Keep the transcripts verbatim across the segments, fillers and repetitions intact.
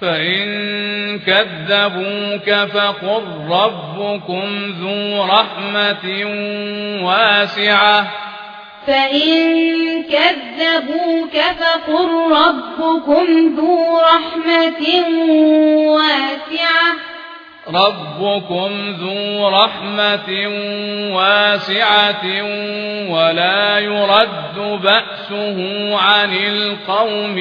فإن كذبوك فقل ربكم ذو رحمة واسعة فإن كذبوك فقل ربكم ذو رحمة واسعة ربكم ذو رحمة واسعة ولا يرد بأسه عن القوم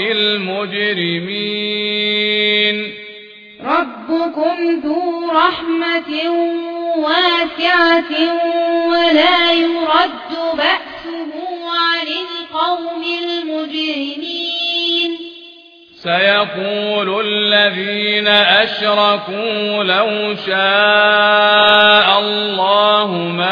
المجرمين ربكم ذو رحمة واسعة ولا يرد بأسه عن القوم المجرمين سيقول الذين أشركوا لو شاء الله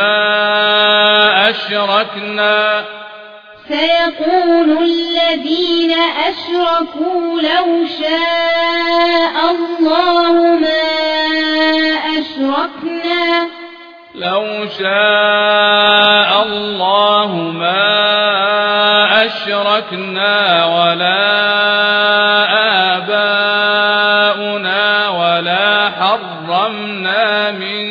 ما أشركنا سيقول الذين أشركوا لو شاء الله ما أشركنا لو شاء الله ما أشركنا ولا آباؤنا ولا حرمنا من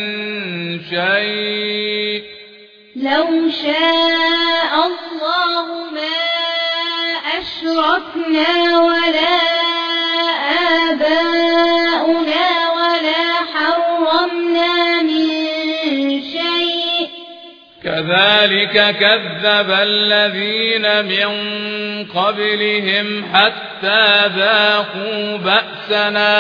شيء لو شاء الله ما أشركنا ولا آباؤنا ولا حرمنا من شيء كذلك كذب الذين من قبلهم حتى ذاقوا بأسنا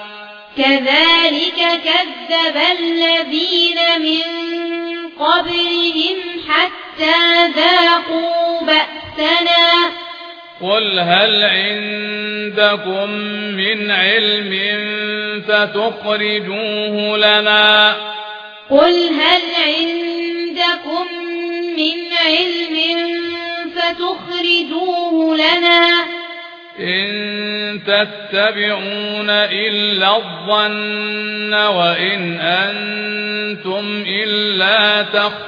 كذلك كذب الذين من قبلهم حتى ذاقوا بأسنا قل هل عندكم من علم فتخرجوه لنا قل هل عندكم من علم فتخرجوه لنا إن تتبعون إلا الظن وإن أنتم إلا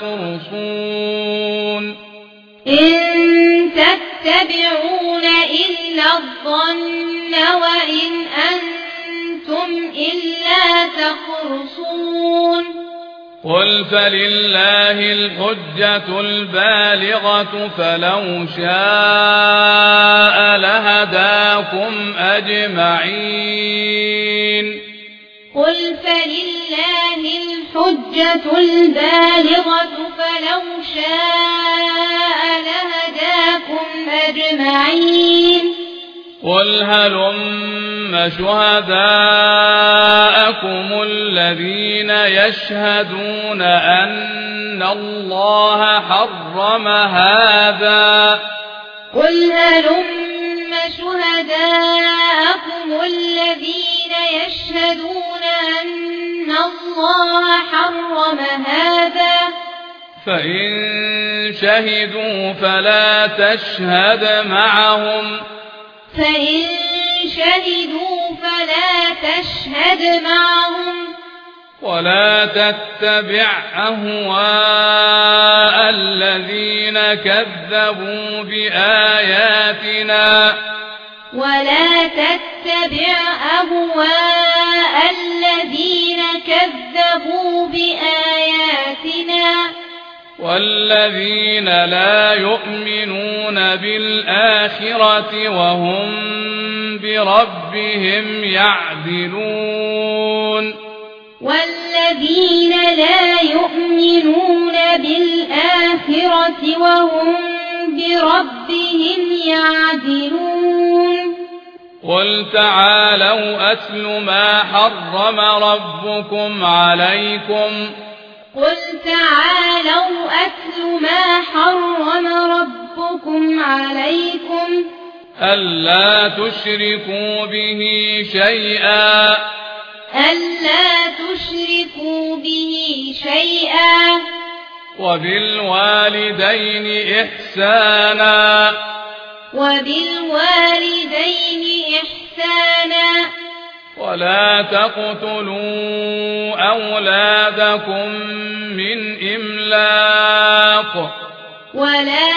تخرصون إن تتبعون إلا الظن وإن أنتم إلا تخرصون قل فلله الحجة البالغة فلو شاء لهداكم أجمعين قل فلله الحجة البالغة فلو شاء لهداكم أجمعين قل هلم شهداءكم الذين يشهدون أن الله حرم هذا قل هلم شهداءكم الذين يشهدون أن الله حرم هذا فإن شهدوا فلا تشهد معهم فإن شهدوا فلا تشهد معهم ولا تتبع أهواء الذين كذبوا بآياتنا ولا تتبع أهواء الذين كذبوا بآياتنا والذين لا يؤمنون بالآخرة وهم بربهم يعدلون والذين لا يؤمنون بالآخرة وهم بربهم يعدلون قل تعالوا أتل ما حرم ربكم عليكم قل تعالوا أتل ما حرم ربكم عليكم ألا تشركوا به شيئا ألا تشركوا به شيئا وبالوالدين إحسانا وبالوالدين إحسانا ولا تقتلوا أولادكم من إملاق ولا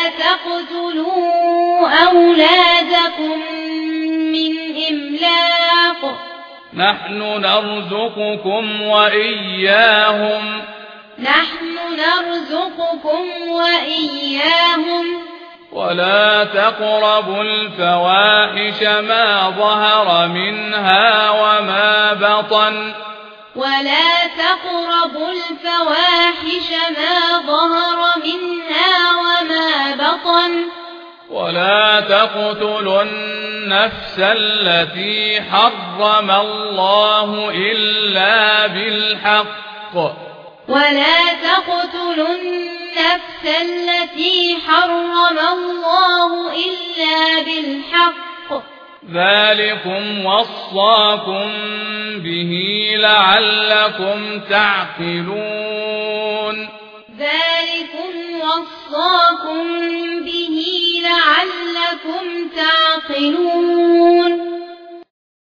تقتلوا أولادكم من إملاق نحن نرزقكم وإياهم نحن نرزقكم وإياهم ولا تقربوا الفواحش ما ظهر منها وما بطن ولا تقربوا الفواحش ما ظهر منها وما بطن ولا تقتلوا النفس التي حرم الله إلا بالحق ولا تقتلوا النفس التي حرم الله إلا بالحق ذلكم وصاكم به لعلكم تعقلون ذلكم وصاكم به لعلكم تعقلون